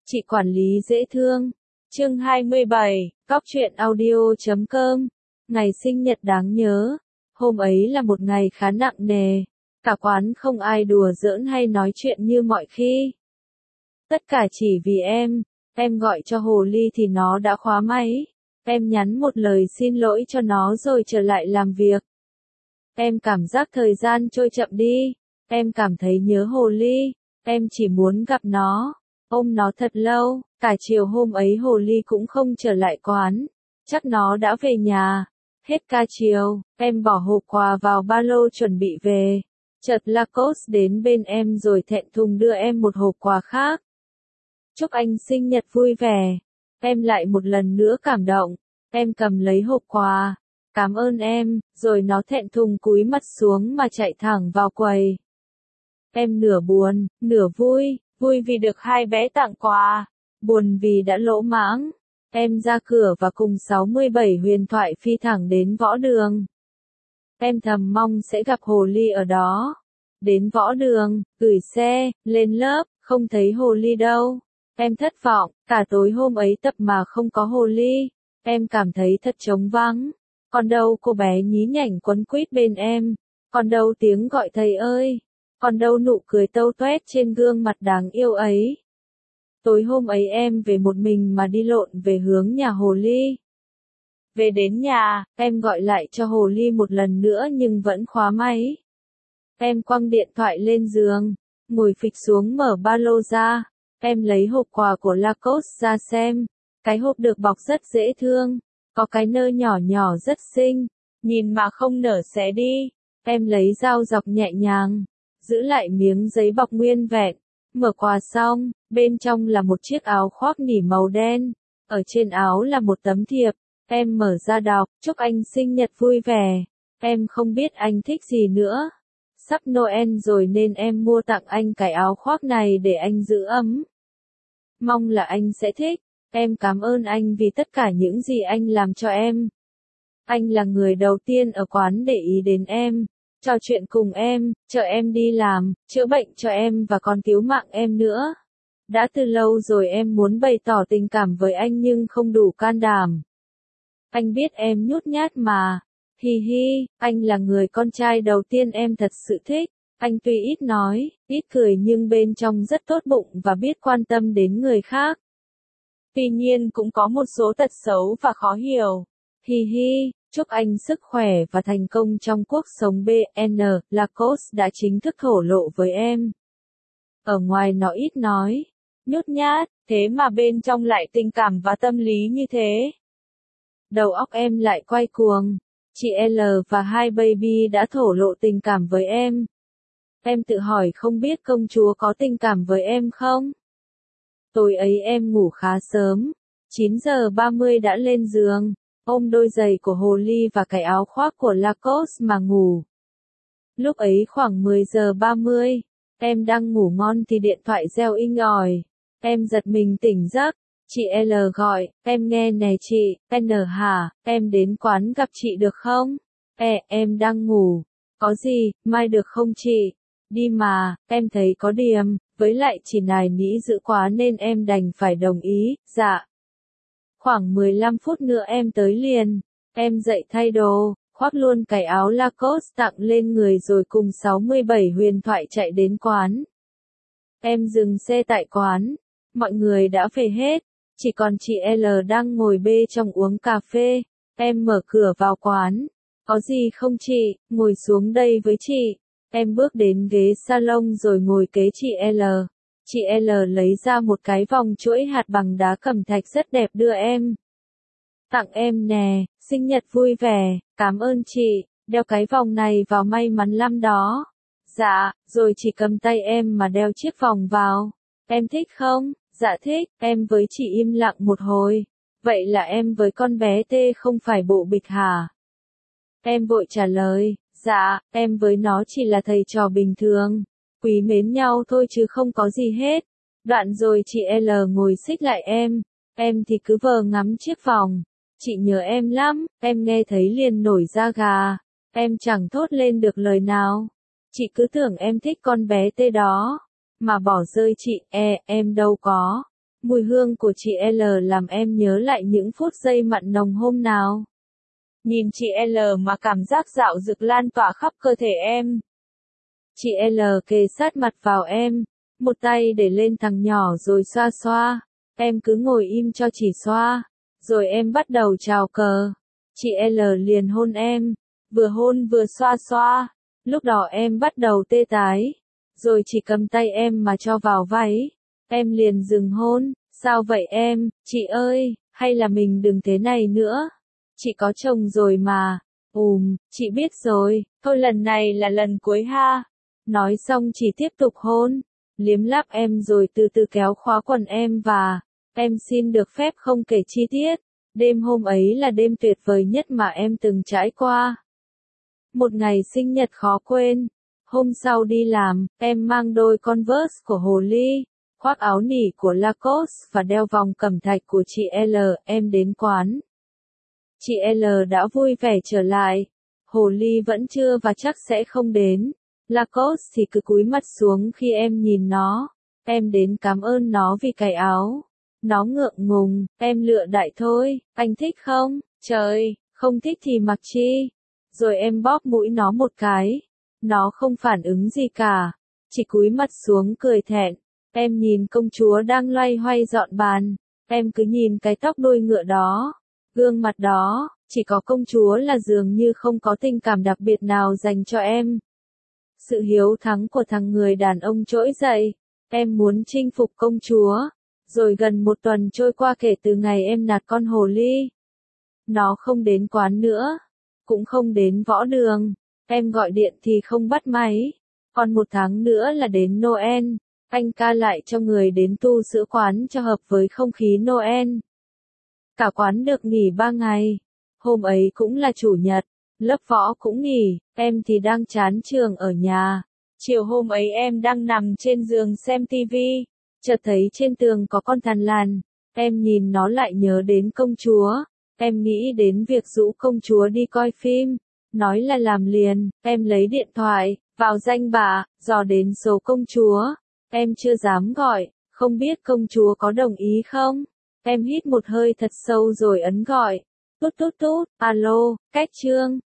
Chị quản lý dễ thương. Chương 27, cóc truyện audio.com. Ngày sinh nhật đáng nhớ. Hôm ấy là một ngày khá nặng nề. Cả quán không ai đùa giỡn hay nói chuyện như mọi khi. Tất cả chỉ vì em gọi cho hồ ly thì nó đã khóa máy. Em nhắn một lời xin lỗi cho nó rồi trở lại làm việc. Em cảm giác thời gian trôi chậm đi. Em cảm thấy nhớ hồ ly. Em chỉ muốn gặp nó, ôm nó thật lâu. Cả chiều hôm ấy hồ ly cũng không trở lại quán. Chắc nó đã về nhà. Hết ca chiều, em bỏ hộp quà vào ba lô chuẩn bị về. Chợt Lacoste đến bên em rồi thẹn thùng đưa em một hộp quà khác. Chúc anh sinh nhật vui vẻ. Em lại một lần nữa cảm động. Em cầm lấy hộp quà. Cảm ơn em, rồi nó thẹn thùng cúi mặt xuống mà chạy thẳng vào quầy. Em nửa buồn, nửa vui, vui vì được hai bé tặng quà, buồn vì đã lỗ mãng. Em ra cửa và cùng 67 huyền thoại phi thẳng đến võ đường. Em thầm mong sẽ gặp hồ ly ở đó. Đến võ đường, gửi xe, lên lớp, không thấy hồ ly đâu. Em thất vọng, cả tối hôm ấy tập mà không có hồ ly. Em cảm thấy thật trống vắng. Còn đâu cô bé nhí nhảnh quấn quýt bên em. Còn đâu tiếng gọi thầy ơi. Còn đâu nụ cười tâu toét trên gương mặt đáng yêu ấy. Tối hôm ấy em về một mình mà đi lộn về hướng nhà hồ ly. Về đến nhà, em gọi lại cho hồ ly một lần nữa nhưng vẫn khóa máy. Em quăng điện thoại lên giường, ngồi phịch xuống mở ba lô ra. Em lấy hộp quà của Lacoste ra xem. Cái hộp được bọc rất dễ thương, có cái nơ nhỏ nhỏ rất xinh, nhìn mà không nở xé đi. Em lấy dao dọc nhẹ nhàng, giữ lại miếng giấy bọc nguyên vẹn. Mở quà xong, bên trong là một chiếc áo khoác nỉ màu đen. Ở trên áo là một tấm thiệp. Em mở ra đọc, chúc anh sinh nhật vui vẻ. Em không biết anh thích gì nữa. Sắp Noel rồi nên em mua tặng anh cái áo khoác này để anh giữ ấm. Mong là anh sẽ thích. Em cảm ơn anh vì tất cả những gì anh làm cho em. Anh là người đầu tiên ở quán để ý đến em, trò chuyện cùng em, chở em đi làm, chữa bệnh cho em và còn cứu mạng em nữa. Đã từ lâu rồi em muốn bày tỏ tình cảm với anh nhưng không đủ can đảm. Anh biết em nhút nhát mà. Hi hi, anh là người con trai đầu tiên em thật sự thích. Anh tuy ít nói, ít cười nhưng bên trong rất tốt bụng và biết quan tâm đến người khác. Tuy nhiên cũng có một số tật xấu và khó hiểu. Hi hi, chúc anh sức khỏe và thành công trong cuộc sống BN, Lacoste đã chính thức thổ lộ với em. Ở ngoài nó ít nói, nhút nhát, thế mà bên trong lại tình cảm và tâm lý như thế. Đầu óc em lại quay cuồng. Chị L và hai baby đã thổ lộ tình cảm với em. Em tự hỏi không biết công chúa có tình cảm với em không? Tối ấy em ngủ khá sớm. 9:30 đã lên giường, ôm đôi giày của hồ ly và cái áo khoác của Lacoste mà ngủ. Lúc ấy khoảng 10:30, em đang ngủ ngon thì điện thoại reo inh ỏi. Em giật mình tỉnh giấc. Chị L gọi, em nghe nè chị, N hả, em đến quán gặp chị được không? Em đang ngủ. Có gì, mai được không chị? Đi mà, em thấy có điểm, với lại chỉ nài nỉ dữ quá nên em đành phải đồng ý, dạ. Khoảng 15 phút nữa em tới liền. Em dậy thay đồ, khoác luôn cái áo Lacoste tặng lên người rồi cùng 67 huyền thoại chạy đến quán. Em dừng xe tại quán. Mọi người đã về hết. Chỉ còn chị L đang ngồi bê trong uống cà phê. Em mở cửa vào quán. Có gì không chị, ngồi xuống đây với chị. Em bước đến ghế salon rồi ngồi kế chị L. Chị L lấy ra một cái vòng chuỗi hạt bằng đá cẩm thạch rất đẹp đưa em. Tặng em nè, sinh nhật vui vẻ, cảm ơn chị, đeo cái vòng này vào may mắn lắm đó. Dạ, rồi chị cầm tay em mà đeo chiếc vòng vào. Em thích không? Dạ thích, em với chị im lặng một hồi. Vậy là em với con bé T không phải bộ bịch hả? Em vội trả lời, dạ, em với nó chỉ là thầy trò bình thường. Quý mến nhau thôi chứ không có gì hết. Đoạn rồi chị L ngồi xích lại em thì cứ vờ ngắm chiếc vòng. Chị nhớ em lắm, em nghe thấy liền nổi da gà. Em chẳng thốt lên được lời nào. Chị cứ tưởng em thích con bé T đó. Mà bỏ rơi chị, em đâu có. Mùi hương của chị L làm em nhớ lại những phút giây mặn nồng hôm nào. Nhìn chị L mà cảm giác dạo dực lan tỏa khắp cơ thể em. Chị L kề sát mặt vào em, một tay để lên thằng nhỏ rồi xoa xoa. Em cứ ngồi im cho chị xoa. Rồi em bắt đầu chào cờ. Chị L liền hôn em, vừa hôn vừa xoa xoa. Lúc đó em bắt đầu tê tái. Rồi chị cầm tay em mà cho vào váy. Em liền dừng hôn. Sao vậy em, chị ơi, hay là mình đừng thế này nữa. Chị có chồng rồi mà. Chị biết rồi, thôi lần này là lần cuối ha. Nói xong chị tiếp tục hôn, liếm láp em rồi từ từ kéo khóa quần em và, em xin được phép không kể chi tiết. Đêm hôm ấy là đêm tuyệt vời nhất mà em từng trải qua. Một ngày sinh nhật khó quên. Hôm sau đi làm, em mang đôi Converse của Hồ Ly, khoác áo nỉ của Lacoste và đeo vòng cẩm thạch của chị L. Em đến quán. Chị L đã vui vẻ trở lại. Hồ Ly vẫn chưa và chắc sẽ không đến. Lacoste thì cứ cúi mặt xuống khi em nhìn nó. Em đến cảm ơn nó vì cái áo. Nó ngượng ngùng, em lựa đại thôi, anh thích không? Trời, không thích thì mặc chi. Rồi em bóp mũi nó một cái. Nó không phản ứng gì cả. Chỉ cúi mặt xuống cười thẹn. Em nhìn công chúa đang loay hoay dọn bàn. Em cứ nhìn cái tóc đuôi ngựa đó. Gương mặt đó, chỉ có công chúa là dường như không có tình cảm đặc biệt nào dành cho em. Sự hiếu thắng của thằng người đàn ông trỗi dậy. Em muốn chinh phục công chúa. Rồi gần một tuần trôi qua kể từ ngày em nạt con hồ ly. Nó không đến quán nữa. Cũng không đến võ đường. Em gọi điện thì không bắt máy. Còn một tháng nữa là đến Noel. Anh ca lại cho người đến tu sửa quán cho hợp với không khí Noel. Cả quán được nghỉ 3 ngày. Hôm ấy cũng là chủ nhật. Lớp võ cũng nghỉ. Em thì đang chán trường ở nhà. Chiều hôm ấy em đang nằm trên giường xem tivi. Chợt thấy trên tường có con thằn lằn. Em nhìn nó lại nhớ đến công chúa. Em nghĩ đến việc rủ công chúa đi coi phim. Nói là làm liền. Em lấy điện thoại, vào danh bạ, dò đến số công chúa. Em chưa dám gọi, không biết công chúa có đồng ý không? Em hít một hơi thật sâu rồi ấn gọi. Tút tút tút, alo, Cách Trương.